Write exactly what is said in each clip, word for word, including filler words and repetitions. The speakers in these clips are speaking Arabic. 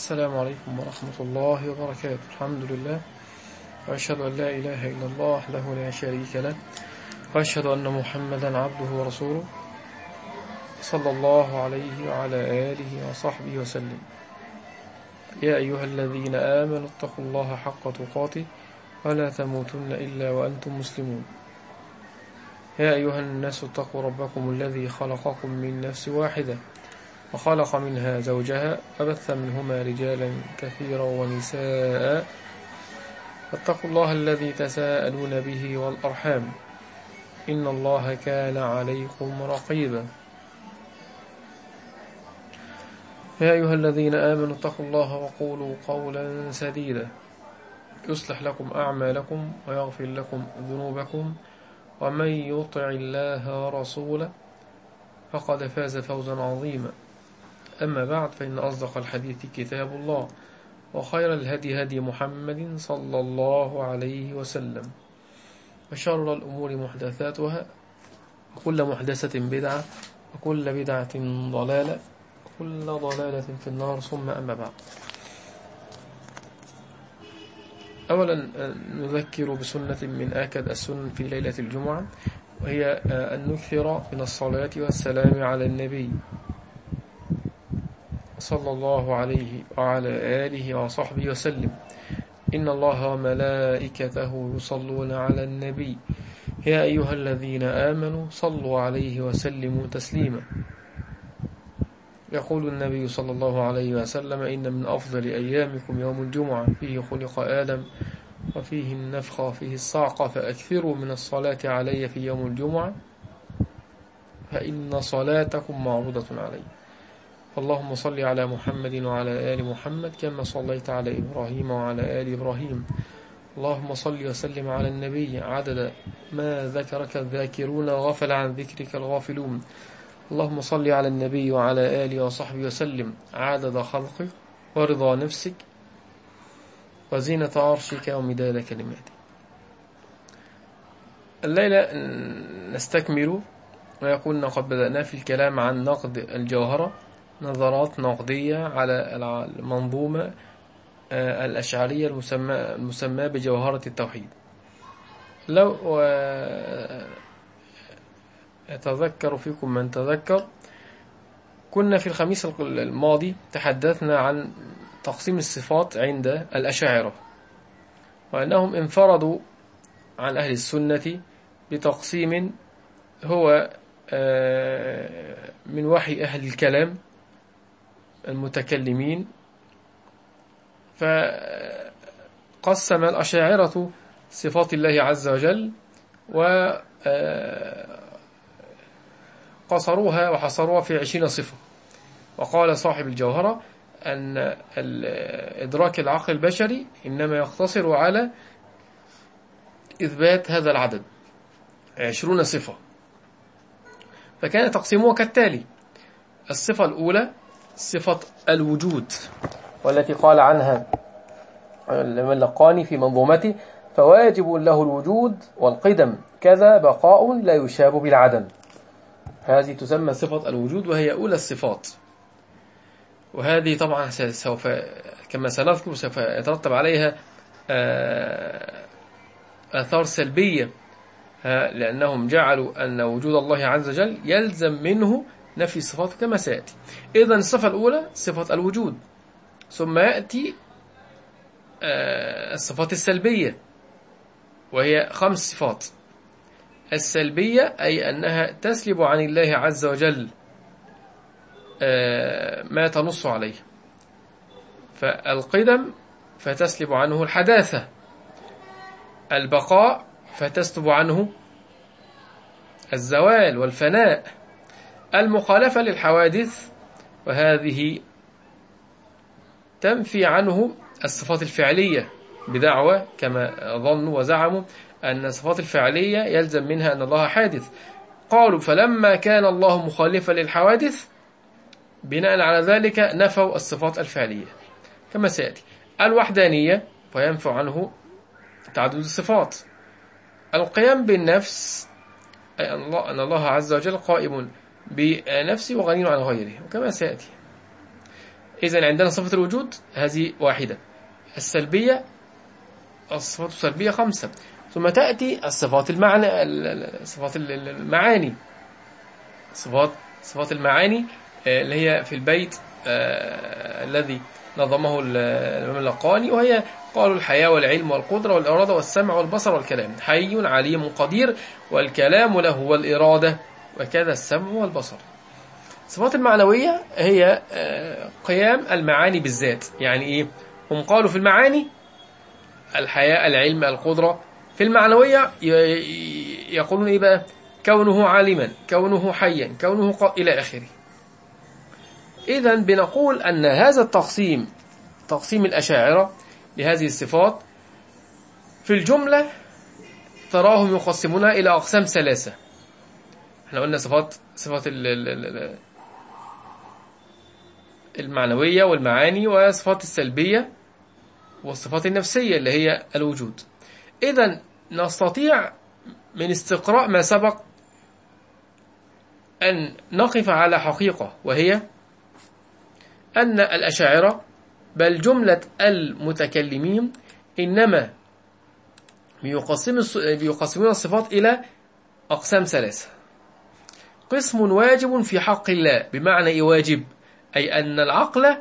السلام عليكم ورحمة الله وبركاته. الحمد لله، وأشهد أن لا إله إلا الله وحده لا شريك له، وأشهد أن محمدا عبده ورسوله صلى الله عليه وعلى آله وصحبه وسلم. يا أيها الذين آمنوا اتقوا الله حق تقاته ولا تموتن إلا وأنتم مسلمون. يا أيها الناس اتقوا ربكم الذي خلقكم من نفس واحدة وخلق منها زوجها وبث منهما رجالا كثيرا ونساء، فاتقوا الله الذي تساءلون به والأرحام إن الله كان عليكم رقيبا. يا أيها الذين آمنوا اتقوا الله وقولوا قولا سديدا يصلح لكم أعمالكم ويغفر لكم ذنوبكم، ومن يطع الله ورسوله فقد فاز فوزا عظيما. أما بعد، فإن أصدق الحديث كتاب الله، وخير الهدي هدي محمد صلى الله عليه وسلم، وشر الأمور محدثاتها، وكل محدثة بدعة، وكل بدعة ضلالة، وكل ضلالة في النار، ثم أما بعد. أولا نذكر بسنة من آكد السنن في ليلة الجمعة، وهي أن نكثر من الصلاة والسلام على النبي صلى الله عليه وعلى آله وصحبه وسلم. إن الله وملائكته يصلون على النبي يا أيها الذين آمنوا صلوا عليه وسلموا تسليما. يقول النبي صلى الله عليه وسلم: إن من أفضل أيامكم يوم الجمعة، فيه خلق آدم وفيه النفخة وفيه الصعقة، فأكثروا من الصلاة علي في يوم الجمعة فإن صلاتكم معروضة علي. اللهم صل على محمد وعلى آل محمد كما صليت على إبراهيم وعلى آل إبراهيم. اللهم صل وسلم على النبي عدد ما ذكرك الذاكرون وغفل عن ذكرك الغافلون. اللهم صل على النبي وعلى آله وصحبه وسلم عدد خلقك ورضا نفسك وزينة عرشك ومداد كلماتك. الليلة نستكمل ويقولنا قد بدأنا في الكلام عن نقد الجوهرة، نظرات نقدية على المنظومة الأشعرية المسمى بجوهرة التوحيد. لو أتذكر فيكم من تذكر، كنا في الخميس الماضي تحدثنا عن تقسيم الصفات عند الأشاعرة، وأنهم انفردوا عن أهل السنة بتقسيم هو من وحي أهل الكلام المتكلمين. فقسم الأشاعرة صفات الله عز وجل وقصروها وحصروها في عشرين صفة. وقال صاحب الجوهرة أن إدراك العقل البشري إنما يقتصر على إثبات هذا العدد عشرون صفة. فكان تقسيمه كالتالي: الصفة الأولى صفة الوجود، والتي قال عنها الملقاني في منظومته: فواجب له الوجود والقدم كذا بقاء لا يشاب بالعدم. هذه تسمى صفة الوجود، وهي أولى الصفات. وهذه طبعا سوف كما سنذكر سوف يترتب عليها آثار سلبية، لأنهم جعلوا أن وجود الله عز وجل يلزم منه نفي الصفات كما سيأتي. إذن الصفة الأولى صفة الوجود، ثم يأتي الصفات السلبية، وهي خمس صفات. السلبية أي أنها تسلب عن الله عز وجل ما تنص عليه. فالقدم فتسلب عنه الحداثة، البقاء فتسلب عنه الزوال والفناء، المخالفة للحوادث وهذه تنفي عنه الصفات الفعلية بدعوة كما ظنوا وزعموا أن الصفات الفعلية يلزم منها أن الله حادث. قالوا فلما كان الله مخالفا للحوادث بناء على ذلك نفوا الصفات الفعلية كما سيأتي. الوحدانية فينفع عنه تعدد الصفات. القيام بالنفس أي أن الله عز وجل قائم بنفسه وغني عن غيره وكما سيأتي. إذن عندنا صفة الوجود هذه واحدة. السلبية، الصفات السلبية خمسة. ثم تأتي الصفات المعنى صفات المعاني صفات صفات المعاني اللي هي في البيت آه الذي نظمه الإمام اللقاني، وهي قالوا الحياة والعلم والقدرة والإرادة والسمع والبصر والكلام. حي عليم قدير، والكلام له والإرادة، وكذا السمع والبصر. الصفات المعنوية هي آه قيام المعاني بالذات. يعني إيه؟ هم قالوا في المعاني الحياة العلم القدرة، في المعنوية يقولون إيه بقى؟ كونه عالما، كونه حيا، كونه ق... إلى آخره. إذن بنقول أن هذا التقسيم، تقسيم الأشاعرة لهذه الصفات، في الجملة تراهم يقسمونها إلى أقسام ثلاثة. احنا قلنا صفات صفات المعنوية والمعاني، وصفات السلبية، والصفات النفسية اللي هي الوجود. إذن نستطيع من استقراء ما سبق أن نقف على حقيقة، وهي أن الأشاعرة بل جملة المتكلمين إنما بيقسمون الصفات إلى أقسام ثلاثة. قسم واجب في حق الله، بمعنى إيه واجب؟ أي أن العقل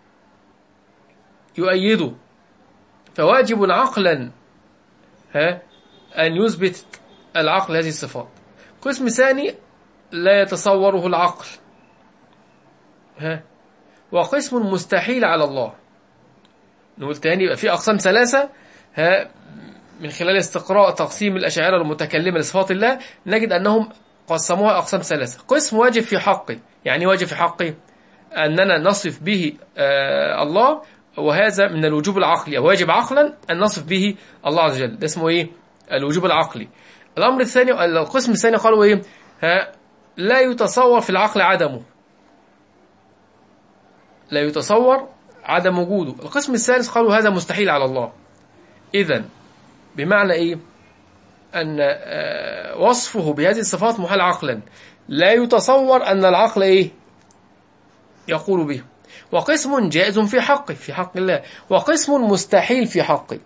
يؤيده، فواجب عقلا ها أن يثبت العقل هذه الصفات. قسم ثاني لا يتصوره العقل ها وقسم مستحيل على الله. نقول تاني، يبقى في أقسام ثلاثة ها من خلال استقراء تقسيم الأشاعرة المتكلمة لصفات الله نجد أنهم قسموها أقسام ثلاثة. قسم واجب في حقه. يعني واجب في حقه أننا نصف به آه الله، وهذا من الوجوب العقلي، أو واجب عقلا أن نصف به الله عز وجل. ده اسمه إيه؟ الوجوب العقلي. الأمر الثاني، القسم الثاني قالوا إيه؟ ها لا يتصور في العقل عدمه، لا يتصور عدم وجوده. القسم الثالث قالوا هذا مستحيل على الله. إذن بمعنى إيه؟ أن وصفه بهذه الصفات محال عقلا، لا يتصور أن العقل إيه؟ يقول به. وقسم جائز في حقه، في حق الله، وقسم مستحيل في حقه.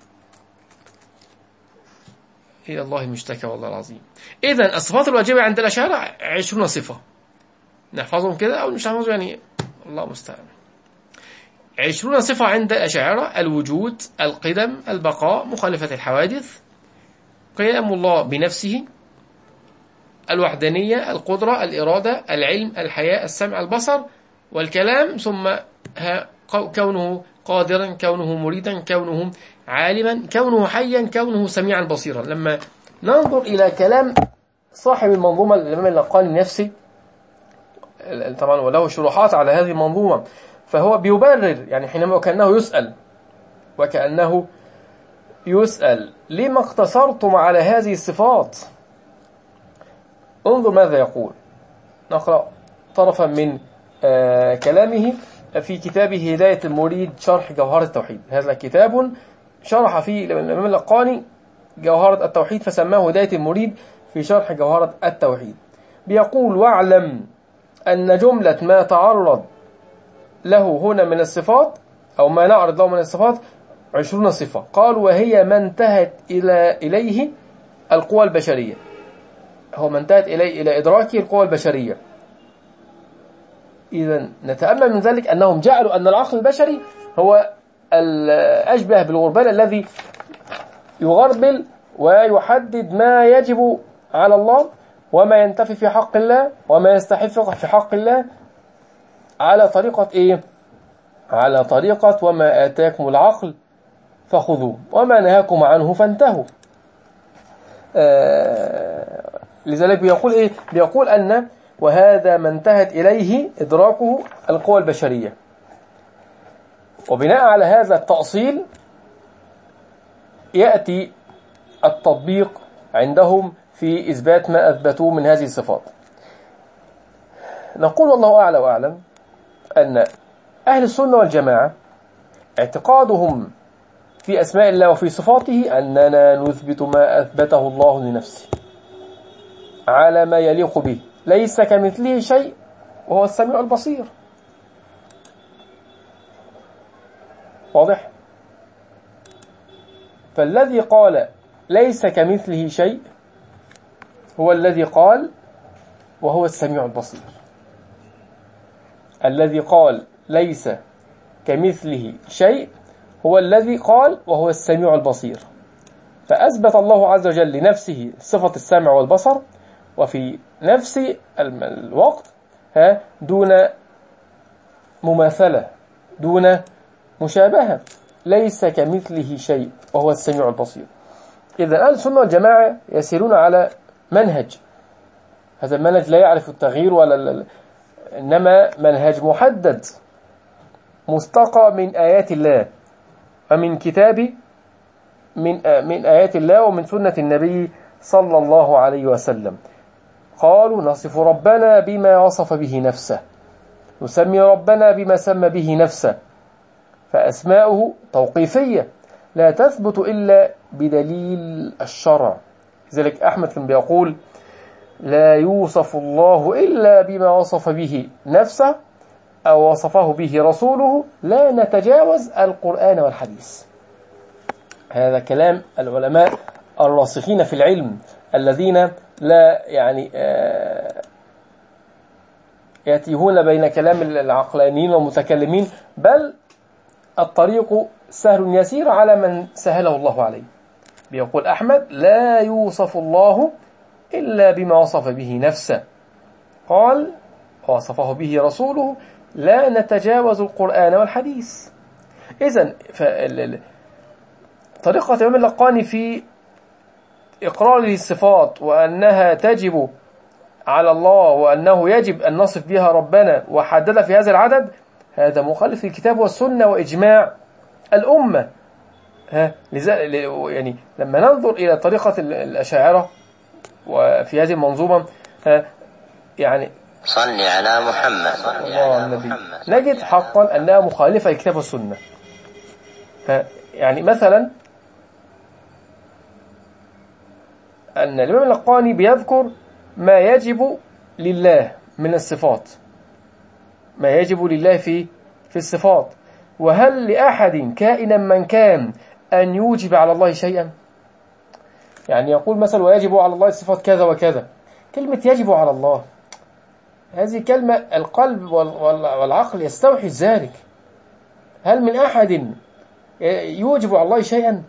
إلى الله المشتكى والله العظيم. إذن الصفات الواجبة عند الأشاعرة عشرون صفة. نحفظهم كده أو مش نحفظهم، يعني الله مستعان. عشرون صفة عند الأشاعرة: الوجود، القدم، البقاء، مخالفة الحوادث، قيام الله بنفسه، الوحدانية، القدرة، الإرادة، العلم، الحياة، السمع، البصر، والكلام، ثم كونه قادرا، كونه مريدا، كونه عالما، كونه حيا، كونه سميعا بصيرا. لما ننظر إلى كلام صاحب المنظومة الإمام اللقاني نفسه، طبعا وله شروحات على هذه المنظومة، فهو بيبرر، يعني حينما وكأنه يسأل وكأنه يسأل لما اقتصرتم على هذه الصفات؟ انظر ماذا يقول. نقرأ طرفا من آه كلامه في كتابه هداية المريد شرح جوهرة التوحيد. هذا كتاب شرح فيه الإمام اللقاني جوهرة التوحيد، فسماه هداية المريد في شرح جوهرة التوحيد. بيقول: واعلم أن جملة ما تعرض له هنا من الصفات، أو ما نعرض له من الصفات، عشرون صفة. قال: وهي ما انتهت إلى إليه القوى البشرية. هو ما انتهت إليه إلى إدراكه القوى البشرية. إذن نتأمل من ذلك أنهم جعلوا أن العقل البشري هو الأشبه بالغربال الذي يغربل ويحدد ما يجب على الله وما ينتفي في حق الله وما يستحق في حق الله، على طريقة إيه؟ على طريقة وما آتاكم العقل فخذوه وما نهاكم عنه فانتهوا. آه لذلك بيقول إيه؟ بيقول أن وهذا ما انتهت إليه إدراكه القوى البشرية. وبناء على هذا التأصيل يأتي التطبيق عندهم في إثبات ما أثبتوه من هذه الصفات. نقول والله أعلى وأعلم أن أهل السنة والجماعة اعتقادهم في أسماء الله وفي صفاته أننا نثبت ما أثبته الله لنفسه على ما يليق به، ليس كمثله شيء وهو السميع البصير. واضح؟ فالذي قال ليس كمثله شيء هو الذي قال وهو السميع البصير. الذي قال ليس كمثله شيء هو الذي قال وهو السميع البصير. فأثبت الله عز وجل لنفسه صفة السمع والبصر، وفي نفس الوقت دون مماثلة دون مشابهة، ليس كمثله شيء وهو السميع البصير. إذا أهل السنة والجماعة يسيرون على منهج، هذا المنهج لا يعرف التغيير ولا، إنما منهج محدد مستقى من آيات الله ومن كتاب من من آيات الله ومن سنة النبي صلى الله عليه وسلم. قالوا نصف ربنا بما وصف به نفسه، نسمي ربنا بما سمى به نفسه، فأسماؤه توقيفية لا تثبت إلا بدليل الشرع. لذلك أحمد كان بيقول لا يوصف الله إلا بما وصف به نفسه أو وصفه به رسوله، لا نتجاوز القرآن والحديث. هذا كلام العلماء الراسخين في العلم الذين لا يعني يتيهون بين كلام العقلانيين والمتكلمين، بل الطريق سهل يسير على من سهله الله عليه. بيقول أحمد لا يوصف الله إلا بما وصف به نفسه، قال وصفه به رسوله، لا نتجاوز القرآن والحديث. إذن طريقة الإمام اللقاني في إقرار الصفات وأنها تجب على الله وأنه يجب أن نصف بها ربنا وحدد في هذا العدد، هذا مخالف للكتاب والسنة وإجماع الأمة. ها يعني لما ننظر إلى طريقة الأشاعرة وفي هذه المنظومة، ها يعني صلي على محمد الله النبي، نجد حقا أنها مخالفة للكتاب والسنة. ها يعني مثلا أن الإمام اللقاني بيذكر ما يجب لله من الصفات، ما يجب لله في في الصفات، وهل لأحد كائنا من كان أن يوجب على الله شيئا؟ يعني يقول مثلا ويجب على الله صفات كذا وكذا، كلمة يجب على الله هذه كلمة القلب والعقل يستوحي ذلك. هل من أحد يوجب على الله شيئا؟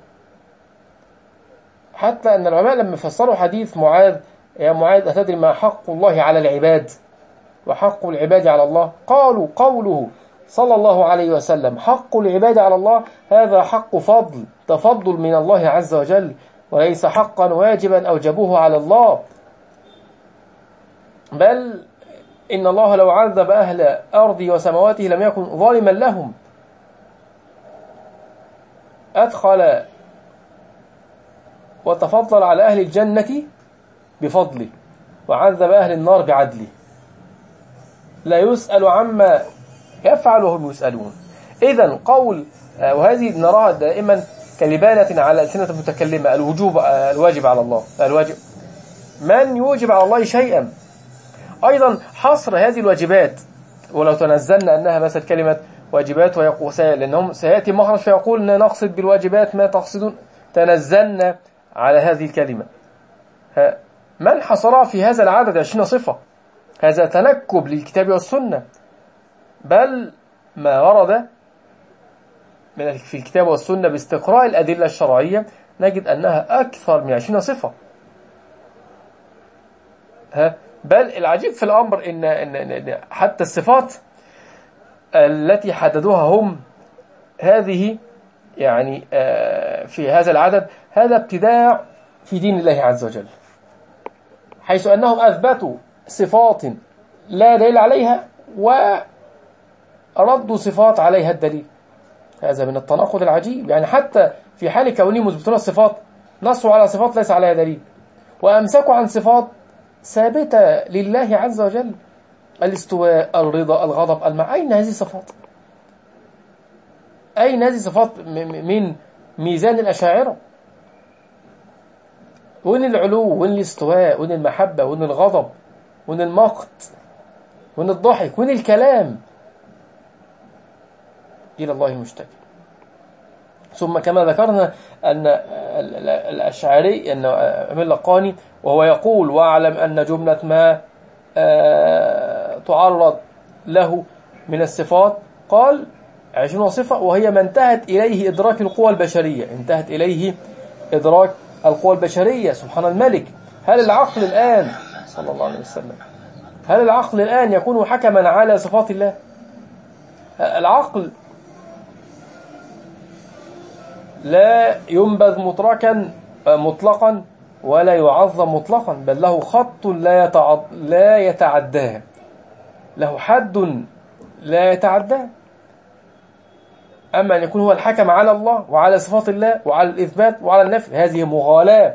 حتى أن العلماء لما فسروا حديث معاذ، يا معاذ أتدري ما حق الله على العباد وحق العباد على الله؟ قالوا قوله صلى الله عليه وسلم حق العباد على الله، هذا حق فضل تفضل من الله عز وجل، وليس حقا واجبا أوجبوه على الله. بل إن الله لو عذب أهل أرضه وسماواته لم يكن ظالما لهم، أدخل وتفضل على أهل الجنة بفضله وعذب أهل النار بعدله، لا يسأل عما يفعل وهم يسألون. إذن قول، وهذه نراها دائما كلبانة على ألسنة المتكلمة، الوجوب الواجب على الله، الواجب من يوجب على الله شيئا. أيضا حصر هذه الواجبات، ولو تنزلنا أنها مثل كلمة واجبات ويقول لأنهم سيأتي مخرج فيقول نقصد بالواجبات ما تقصدون، تنزلنا على هذه الكلمة. من حصرها في هذا العدد عشرين صفة؟ هذا تنكب للكتاب والسنة، بل ما ورد في الكتاب والسنة باستقراء الأدلة الشرعية نجد أنها أكثر من عشرين صفة. بل العجيب في الأمر إن, إن, إن حتى الصفات التي حددوها هم هذه يعني في هذا العدد، هذا ابتداع في دين الله عز وجل، حيث أنهم أثبتوا صفات لا دليل عليها وردوا صفات عليها الدليل. هذا من التناقض العجيب، يعني حتى في حال كونهم مثبتون الصفات نصوا على صفات ليس عليها دليل، وأمسكوا عن صفات ثابتة لله عز وجل، الاستواء، الرضا، الغضب، المع. أين هذه الصفات؟ أين هذه الصفات من ميزان الأشاعرة؟ وين العلو، وين الاستواء، وين المحبة، وين الغضب، وين المقت، وين الضحك، وين الكلام؟ إلى الله المشتكى. ثم كما ذكرنا أن الأشعري أن أمين اللقاني وهو يقول واعلم أن جملة ما تعرض له من الصفات قال عشرين صفة وهي ما انتهت إليه إدراك القوى البشرية، انتهت إليه إدراك القوى البشرية. سبحان الملك، هل العقل الآن صلى الله عليه وسلم هل العقل الآن يكون حكما على صفات الله؟ العقل لا ينبذ مطلقا مطلقا ولا يعظم مطلقا، بل له خط لا يتعد لا يتعداه، له حد لا يتعداه. أما أن يكون هو الحكم على الله وعلى صفات الله وعلى الإثبات وعلى النفي، هذه مغالاة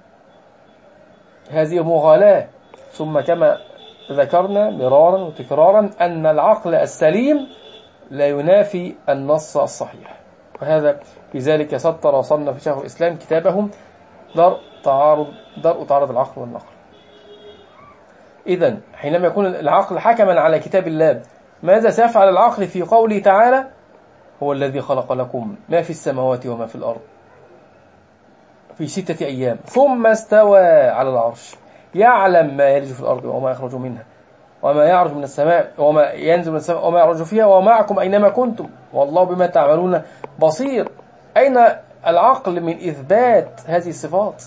هذه مغالاة. ثم كما ذكرنا مرارا وتكرارا أن العقل السليم لا ينافي النص الصحيح، وهذا لذلك سطر وصنف شيخ الإسلام كتابهم درء تعارض درء تعارض العقل والنقل. إذن حينما يكون العقل حكما على كتاب الله، ماذا سيفعل العقل في قوله تعالى هو الذي خلق لكم ما في السماوات وما في الأرض في ستة أيام ثم استوى على العرش يعلم ما يلج في الأرض وما يخرج منها وما يعرج من السماء وما ينزل من السماء وما يعرج فيها ومعكم أينما كنتم والله بما تعملون بصير. أين العقل من إثبات هذه الصفات؟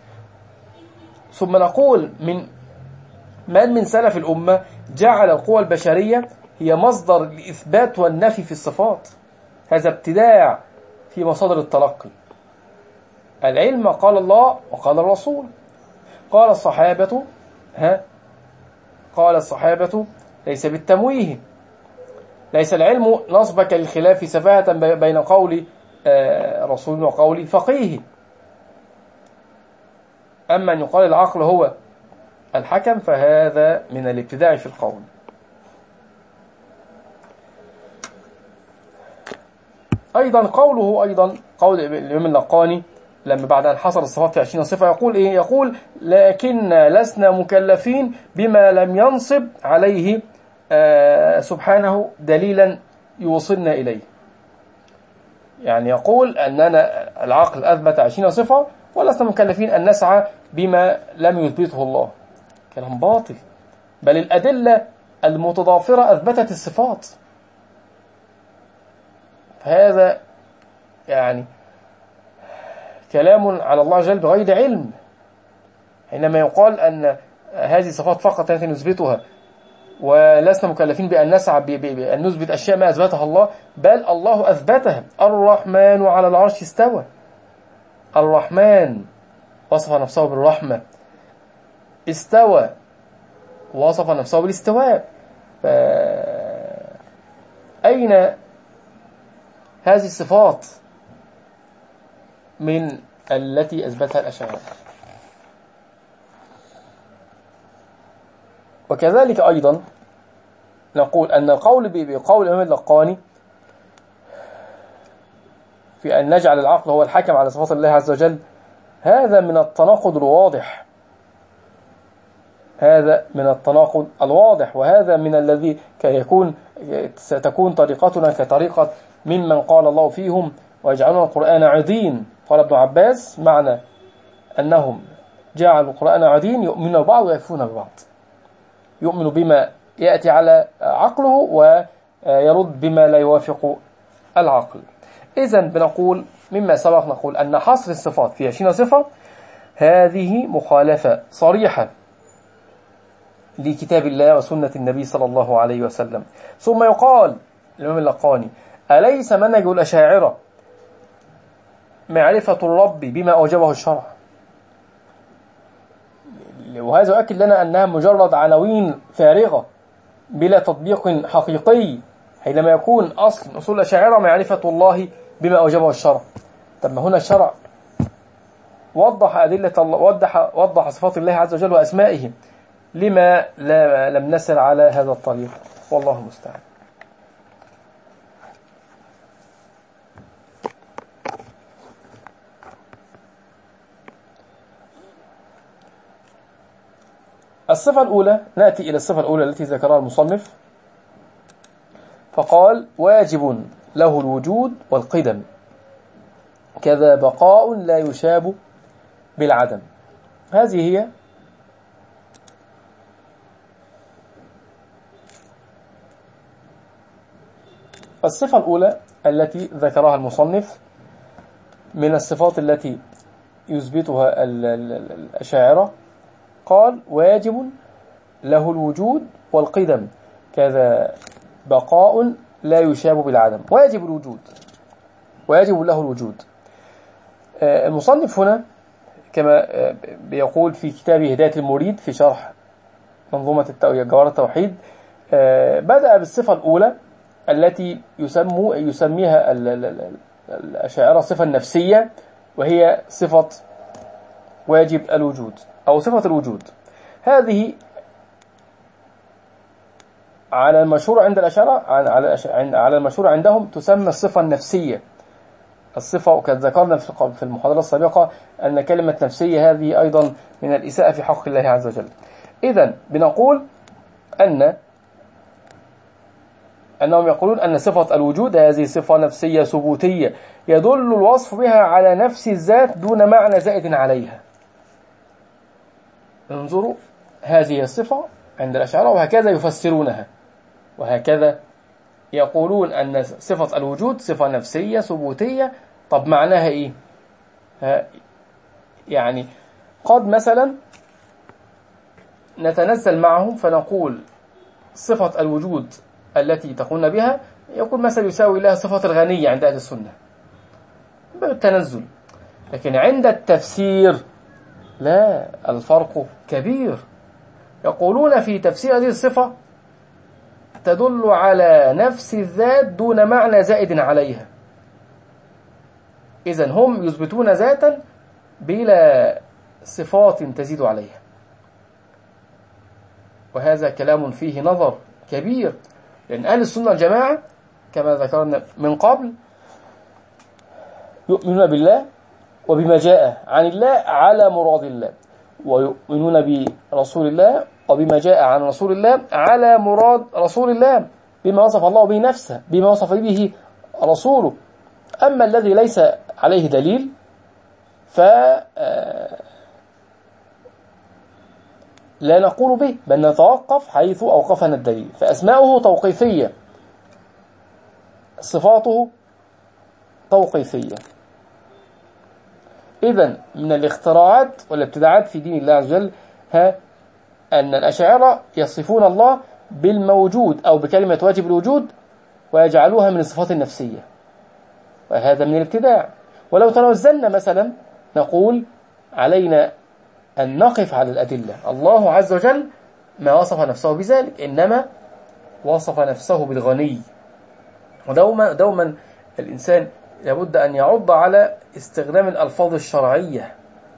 ثم نقول من من من سلف الأمة جعل القوى البشرية هي مصدر الإثبات والنفي في الصفات. هذا ابتداع في مصادر التلقي. العلم قال الله وقال الرسول، قال الصحابة ها قال الصحابة ليس بالتمويه، ليس العلم نصبك للخلاف سفاهة بين قول رسول وقول فقيه. أما أن يقال العقل هو الحكم فهذا من الابتداع في القول. أيضا قوله أيضا قول الإمام اللقاني لما بعد أن حصر الصفات في عشرين صفة يقول إيه؟ يقول لكن لسنا مكلفين بما لم ينصب عليه آه سبحانه دليلا يوصلنا إليه. يعني يقول أننا العقل أثبت عشرين صفة ولسنا مكلفين أن نسعى بما لم يثبته الله. كلام باطل، بل الأدلة المتضافرة أثبتت الصفات. فهذا يعني كلام على الله جل بغير علم. حينما يقال أن هذه الصفات فقط التي نثبتها ولسنا مكلفين بأن نسعى بأن نثبت أشياء ما أثبتها الله، بل الله أثبتها. الرحمن على العرش استوى، الرحمن وصف نفسه بالرحمة، استوى وصف نفسه بالاستواء. فأين هذه الصفات من التي أثبتها الأشاعرة؟ وكذلك أيضا نقول أن القول بقول الإمام اللقاني في أن نجعل العقل هو الحكم على صفات الله عز وجل هذا من التناقض الواضح، هذا من التناقض الواضح، وهذا من الذي يكون ستكون طريقتنا كطريقة ممن قال الله فيهم ويجعلون القرآن عضين. قال ابن عباس معنى أنهم جعلوا القرآن عضين يؤمنون ببعض ويكفرون ببعض، يؤمن بما يأتي على عقله ويرد بما لا يوافق العقل. إذن بنقول مما سبق نقول أن حصر الصفات في عشرين صفة هذه مخالفة صريحة لكتاب الله وسنة النبي صلى الله عليه وسلم. ثم يقال الإمام اللقاني أليس منهج الأشاعرة معرفة الرب بما أوجبه الشرع؟ وهذا يؤكد لنا أنها مجرد عناوين فارغة بلا تطبيق حقيقي، حينما يكون أصل أصول الأشاعرة معرفة الله بما أوجبه الشرع. طب ما هنا الشرع وضح أدلة الله، وضح وضح صفات الله عز وجل وأسمائه، لما لا لم نسر على هذا الطريق؟ والله المستعان. الصفة الأولى، نأتي إلى الصفة الأولى التي ذكرها المصنف فقال واجب له الوجود والقدم. كذا بقاء لا يشاب بالعدم. هذه هي الصفة الأولى التي ذكرها المصنف من الصفات التي يثبتها الأشاعرة. قال: واجب له الوجود والقدم كذا بقاء لا يشاب بالعدم. واجب الوجود، ويجب له الوجود. المصنف هنا كما بيقول في كتابه هداية المريد في شرح منظومة جوهر التوحيد، بدأ بالصفة الأولى التي يسمو يسميها الأشاعرة صفة النفسية، وهي صفة واجب الوجود أو صفة الوجود. هذه على المشهور عند الأشاعرة، على المشهور عندهم تسمى الصفة النفسية. الصفة، وقد ذكرنا في المحاضرة السابقة أن كلمة نفسية هذه أيضا من الإساءة في حق الله عز وجل. إذن بنقول أن أنهم يقولون أن صفة الوجود هذه صفة نفسية ثبوتية يدل الوصف بها على نفس الذات دون معنى زائد عليها. انظروا، هذه الصفة عند الأشاعرة وهكذا يفسرونها، وهكذا يقولون أن صفة الوجود صفة نفسية ثبوتية. طب معناها إيه؟ يعني قد مثلا نتنزل معهم فنقول صفة الوجود التي تقولون بها، يقول مثلا يساوي لها صفة الغنية عند أهل السنة بالتنزل. لكن عند التفسير لا، الفرق كبير. يقولون في تفسير هذه الصفة تدل على نفس الذات دون معنى زائد عليها. إذن هم يثبتون ذاتا بلا صفات تزيد عليها، وهذا كلام فيه نظر كبير. لأن أهل السنة والجماعة كما ذكرنا من قبل يؤمنون بالله وبما جاء عن الله على مراد الله، ويؤمنون برسول الله وبما جاء عن رسول الله على مراد رسول الله، بما وصف الله به نفسه، بما وصف به رسوله. أما الذي ليس عليه دليل ف لا نقول به، بل نتوقف حيث أوقفنا الدليل. فأسماؤه توقيفية، صفاته توقيفية. إذن من الاختراعات والابتداعات في دين الله عز وجل ها أن الأشاعرة يصفون الله بالموجود أو بكلمة واجب الوجود ويجعلوها من الصفات النفسية، وهذا من الابتداع. ولو تنزلنا مثلا نقول علينا أن نقف على الأدلة. الله عز وجل ما وصف نفسه بذلك، إنما وصف نفسه بالغني. ودوما دوما الإنسان لابد أن يعض على استخدام الألفاظ الشرعية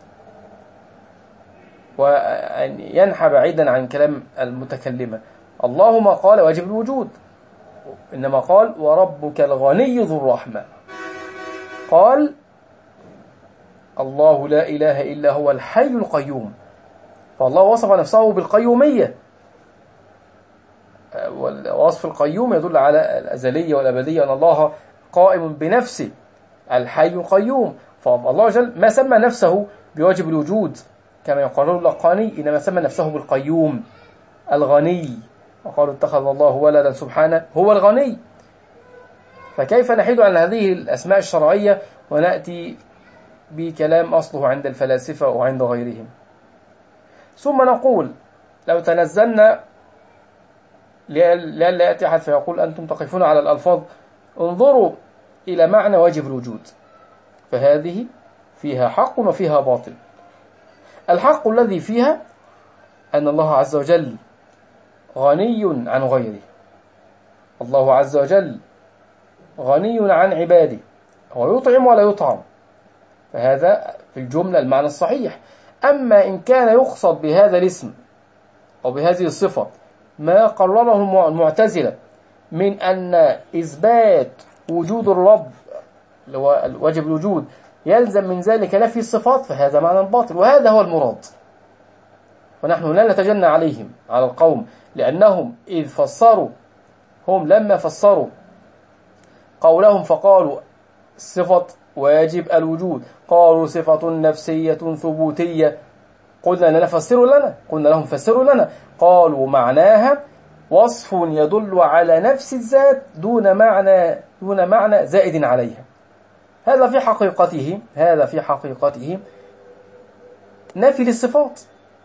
وأن ينحى بعيدا عن كلام المتكلمة. الله ما قال واجب الوجود، إنما قال وربك الغني ذو الرحمة. قال الله لا إله إلا هو الحي القيوم، فالله وصف نفسه بالقيومية، ووصف القيوم يدل على الأزلية والأبدية، أن الله قائم بنفسه الحي القيوم. فالله جل ما سمى نفسه بواجب الوجود كما يقرر اللقاني، إنما سمى نفسه بالقيوم الغني، وقالوا اتخذ الله ولدا سبحانه هو الغني. فكيف نحيد عن هذه الأسماء الشرعية ونأتي بكلام أصله عند الفلاسفة وعند غيرهم؟ ثم نقول لو تنزلنا لألا يأتي أحد فيقول أنتم تقفون على الألفاظ، انظروا إلى معنى واجب الوجود، فهذه فيها حق وفيها باطل. الحق الذي فيها أن الله عز وجل غني عن غيره، الله عز وجل غني عن عباده، هو يطعم ولا يطعم، فهذا في الجملة المعنى الصحيح. أما إن كان يقصد بهذا الاسم أو بهذه الصفة ما قرره المعتزلة من أن إثبات وجود الرب واجب الوجود يلزم من ذلك نفي الصفات، فهذا معنى باطل، وهذا هو المراد. ونحن لا نتجنى عليهم على القوم، لأنهم إذ فسروا، هم لما فسروا قولهم فقالوا صفة واجب الوجود. قالوا صفة نفسية ثبوتية، قلنا لنا فسروا لنا قلنا لهم فسروا لنا قالوا معناها وصف يدل على نفس الذات دون معنى دون معنى زائد عليها. هذا في حقيقته هذا في حقيقته نفي للصفات،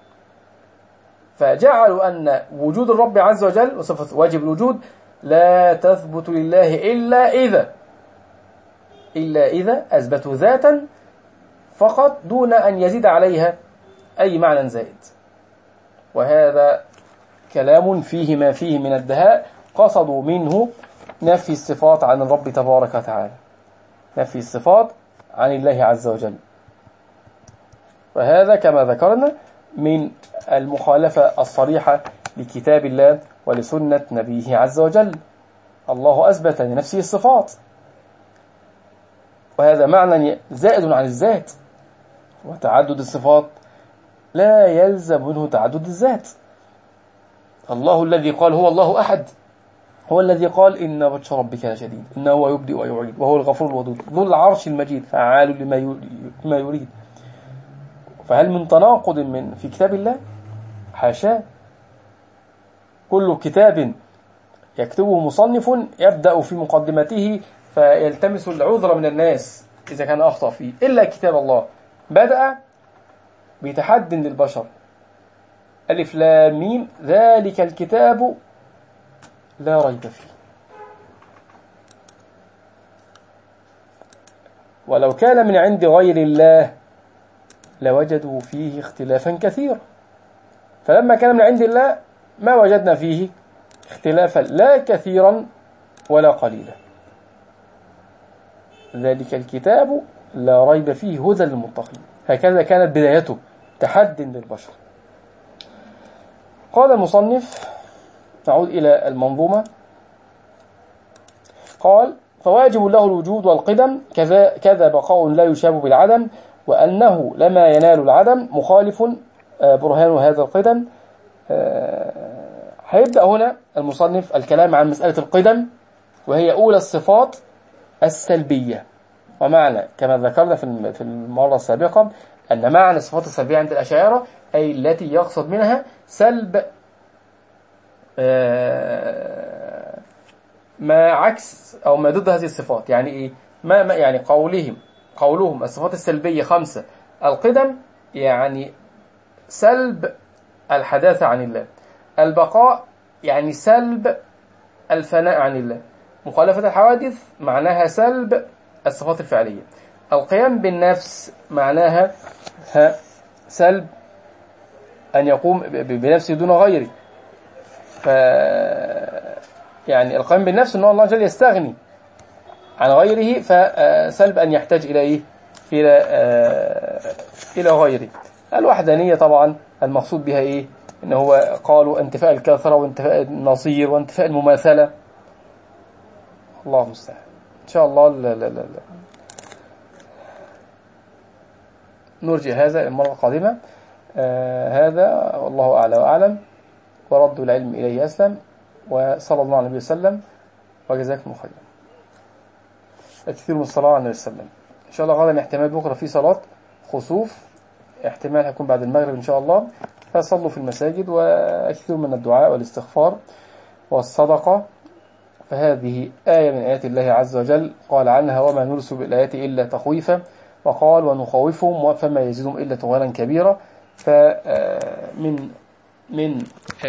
فجعلوا أن وجود الرب عز وجل وصفة واجب الوجود لا تثبت لله إلا إذا إلا إذا أثبتوا ذاتا فقط دون أن يزيد عليها أي معنى زائد. وهذا كلام فيه ما فيه من الدهاء، قصدوا منه نفي الصفات عن الرب تبارك وتعالى، نفي الصفات عن الله عز وجل. وهذا كما ذكرنا من المخالفة الصريحة لكتاب الله ولسنة نبيه عز وجل. الله أثبت لنفسه الصفات، وهذا معنى زائد عن الذات، وتعدد الصفات لا يلزم منه تعدد الذات. الله الذي قال هو الله أحد هو الذي قال إن بطش ربك لشديد إنه هو يبدئ ويعيد وهو الغفور الودود ذو العرش المجيد فعال لما يريد. فهل من تناقض من في كتاب الله؟ حاشا. كل كتاب يكتبه مصنف يبدأ في مقدمته فيلتمس العذر من الناس إذا كان أخطأ فيه، إلا كتاب الله بدأ بتحد للبشر، ألف لام ميم ذلك الكتاب لا ريب فيه. ولو كان من عند غير الله لوجدوا فيه اختلافا كثيرا، فلما كان من عند الله ما وجدنا فيه اختلافا لا كثيرا ولا قليلا. ذلك الكتاب لا ريب فيه هدى للمتقين. هكذا كانت بدايته، تحد للبشر. قال المصنف، نعود إلى المنظومة، قال فواجب له الوجود والقدم كذا, كذا بقاء لا يشاب بالعدم، وأنه لما ينال العدم مخالف برهان هذا القدم. هيبدأ هنا المصنف الكلام عن مسألة القدم، وهي أولى الصفات السلبية. ومعنى كما ذكرنا في المرة السابقة أن معنى الصفات السلبية عند الأشاعرة أي التي يقصد منها سلب ما عكس أو ما ضد هذه الصفات. يعني إيه؟ ما يعني قولهم قولهم الصفات السلبية خمسة. القدم يعني سلب الحداثة عن الله، البقاء يعني سلب الفناء عن الله، مخالفة الحوادث معناها سلب الصفات الفعلية، القيام بالنفس معناها سلب أن يقوم بنفسه دون غيره. ف يعني القيام بالنفس أن الله جل يستغني عن غيره، فسلب أن يحتاج إلى إيه؟ إلى إلى غيره. الوحدانية طبعا المقصود بها إيه؟ إن هو قالوا انتفاء الكثرة وانتفاء النصير وانتفاء المماثلة. الله المستعان. إن شاء الله لا لا لا لا. نرجع هذا المرة القادمة. آه هذا والله أعلى وأعلم، ورد العلم إليه أسلم، وصلى الله عليه النبي وسلم، وجزاكم خيرا. الكثير من الصلاة على النبي وسلم. إن شاء الله غدا احتمال بكرة في صلاة خسوف، احتمال هيكون بعد المغرب إن شاء الله، فصلوا في المساجد وأكثروا من الدعاء والاستغفار والصدقة. فهذه آية من آيات الله عز وجل قال عنها وما نرسل بالآيات إلا تخويفا، وقال ونخوفهم فما يزيدهم إلا طغيانا كبيرا. فمن من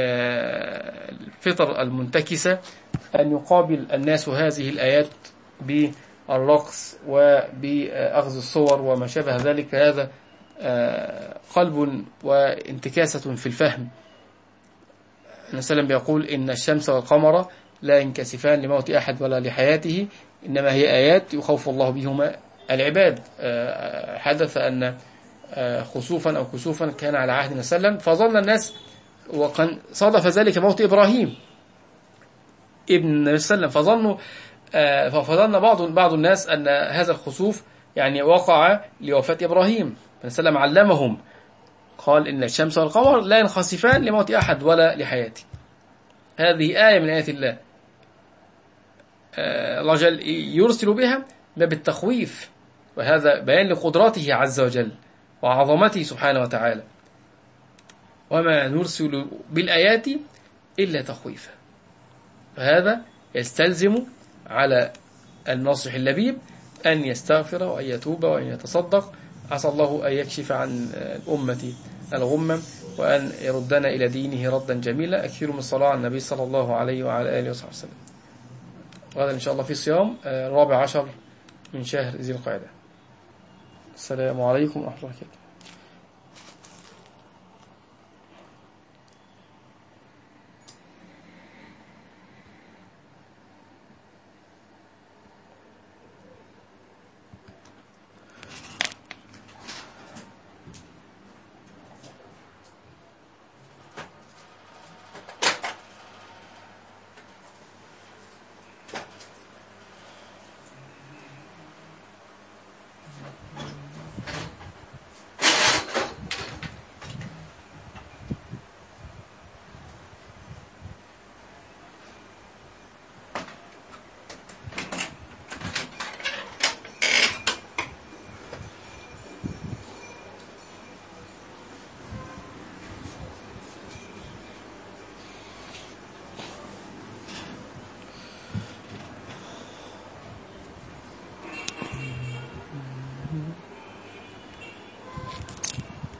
الفطر المنتكسة أن يقابل الناس هذه الآيات بالرقص وبأخذ الصور وما شابه ذلك. هذا قلب وانتكاسة في الفهم. النبي صلى الله عليه وسلم بيقول إن الشمس والقمر لا ينكسفان لموت أحد ولا لحياته، إنما هي آيات يخوف الله بهما العباد. حدث أن خسوفا أو كسوفا كان على عهد النبي صلى الله عليه وسلم، فظن الناس، وكان صادف ذلك موت إبراهيم ابن النبي صلى الله عليه وسلم، فظنوا فظن بعض بعض الناس أن هذا الخسوف يعني وقع لوفاة إبراهيم. النبي صلى الله عليه وسلم علمهم قال إن الشمس والقمر لا ينخسفان لموت أحد ولا لحياته. هذه آية من آيات الله، الله جل يرسل بها ما بالتخويف وهذا بيان لقدرته عز وجل وعظمته سبحانه وتعالى. وما نرسل بالآيات إلا تخويفا. فهذا يستلزم على الناصح اللبيب أن يستغفر وأن يتوب وأن يتصدق. عسى الله أن يكشف عن الأمة الغمم وأن يردنا إلى دينه ردا جميلا. أكثر من الصلاة على النبي صلى الله عليه وعلى آله وصحبه وسلم. وهذا إن شاء الله في صيام الرابع عشر من شهر ذي القعدة. السلام عليكم ورحمة الله وبركاته.